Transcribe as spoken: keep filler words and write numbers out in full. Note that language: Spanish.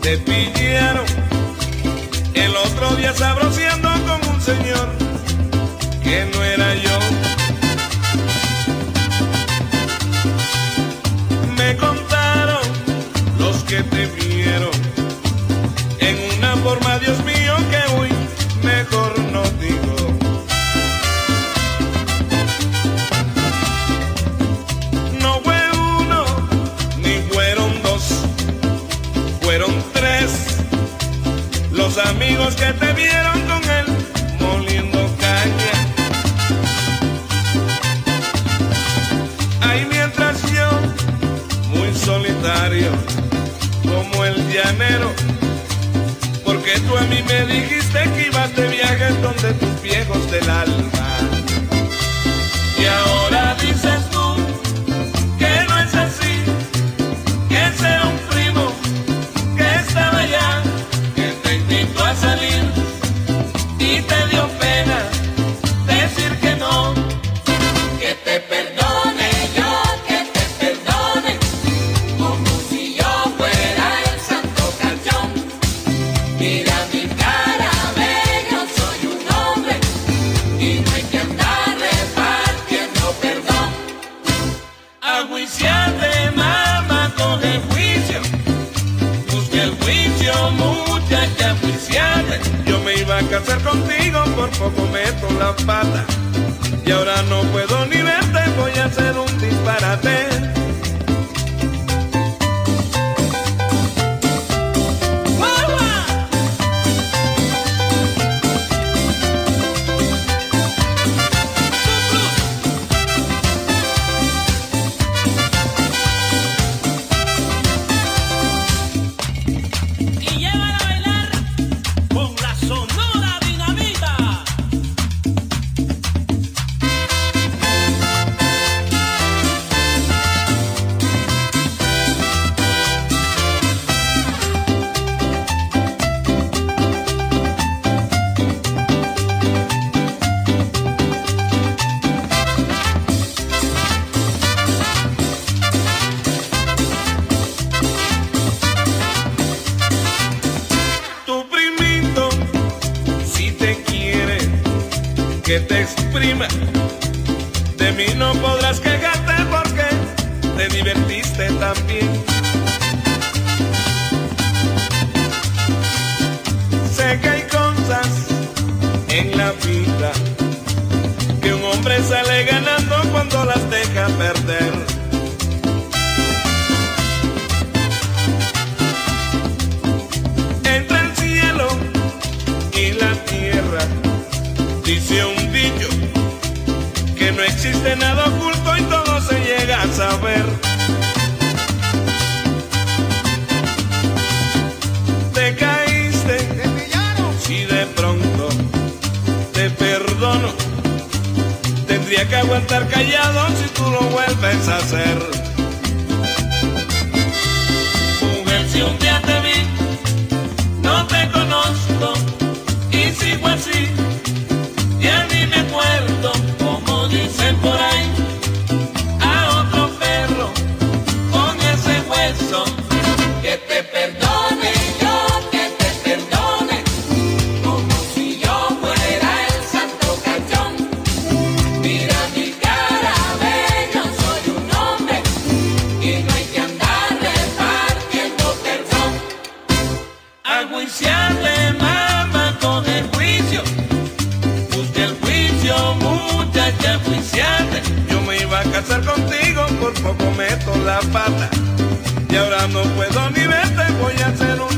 te pillaron. El otro día sabroseando con un señor que no era yo. Me contaron los que te vieron en una forma, Dios mío, que hoy mejor no digo. No fue uno, ni fueron dos, fueron tres los amigos que te vieron con él moliendo caña. Ahí mientras yo, muy solitario, como el llanero, porque tú a mí me dijiste que ibas de viaje donde tus viejos del alma. Y ahora dices tú que no es así, que sea un primo que estaba allá, que te invitó a salir y te dio pena decir que no. Que te perdone yo, que te perdone, como si yo fuera el santo cachón. Mira mi cara, ve, yo soy un hombre y no hay que andar repartiendo perdón. A juiciarte, mamá, coge juicio. Busca el juicio, muchacha, juiciate. Yo me iba a casar contigo, por poco meto la pata. Y ahora no puedo ni verte, voy a hacer un disparate. Y llévala a bailar con la Sonora Dinamita. Tu primito, si te quiere que te exprima, de mí no podrás quejarte porque te divertiste también. Sé que hay cosas en la vida que un hombre sale ganando cuando las deja perder. Entre el cielo y la tierra, dice un dicho, que no existe nada oculto y todo se llega a saber. Te caíste, Te pillaron. si de pronto te perdono, tendría que aguantar callado si tú lo vuelves a hacer. Mujer, si un día te vi, no te conozco y sigo así, ya ni me acuerdo, como dicen por ahí, a otro perro con ese hueso. Que te perdone yo, que te perdone, como si yo fuera el santo cachón. Mira mi cara, ve, yo soy un hombre y no hay que andar repartiendo perdón. A juiciarle, mamá, coge juicio. Busca el juicio, muchacha, juiciate. Yo me iba a casar contigo, por poco meto la pata. Y ahora no puedo ni verte, voy a hacer un